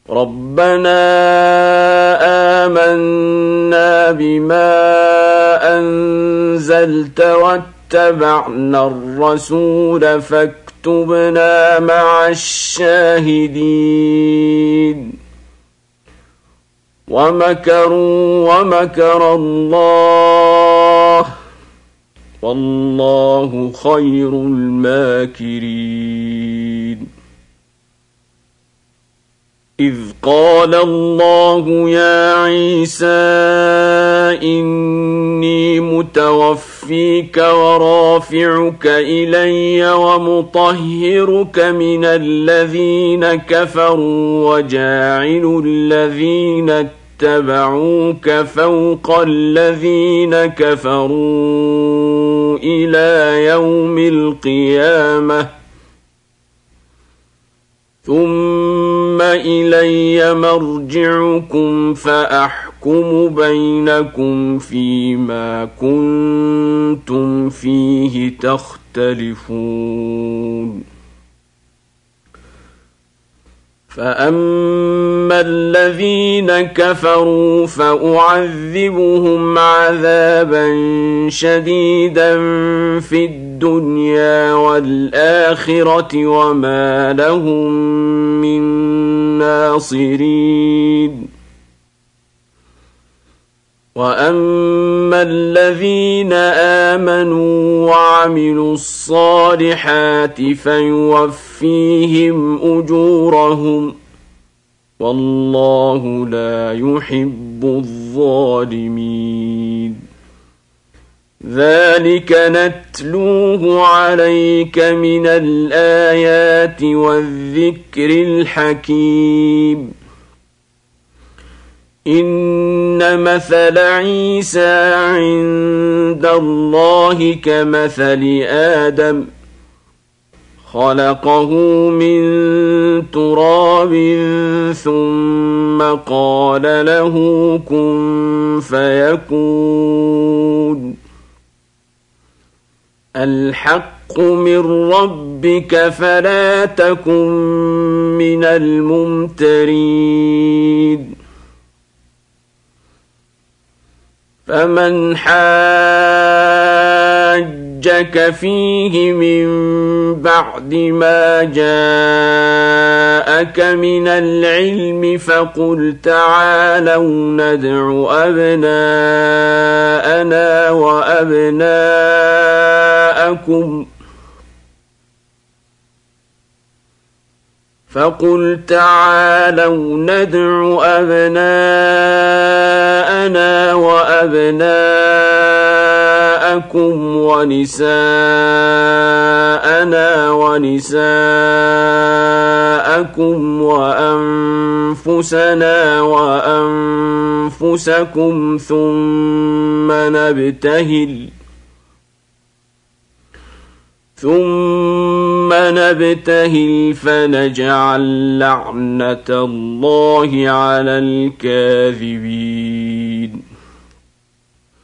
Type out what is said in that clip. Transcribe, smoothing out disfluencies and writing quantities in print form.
ربنا آمنا بما أنزلت واتبعنا الرسول فاكتبنا مع الشاهدين ومكروا ومكر الله والله خير الماكرين إذ قال الله يا عيسى إني متوفيك ورافعك إلي ومطهرك من الذين كفروا وجاعل الذين اتبعوك فوق الذين كفروا إلى يوم القيامة ثم إلي مرجعكم فأحكم بينكم فيما كنتم فيه تختلفون فأما الذين كفروا فأعذبهم عذابا شديدا في الدنيا والآخرة وما لهم من ناصرين وأما الذين آمنوا وعملوا الصالحات فيوفيهم أجورهم والله لا يحب الظالمين ذلك نتلوه عليك من الآيات والذكر الحكيم إن مثل عيسى عند الله كمثل آدم خلقه من تراب ثم قال له كن فيكون الحق من ربك فلا تكن من الممترين فمن حاجك فيه من بعد ما جاءك من العلم فقل تعالوا ندع أبناءنا وأبناءكم ونساءنا ونساءكم وأنفسنا وأنفسكم ثم نبتهل فنجعل لعنة الله على الكاذبين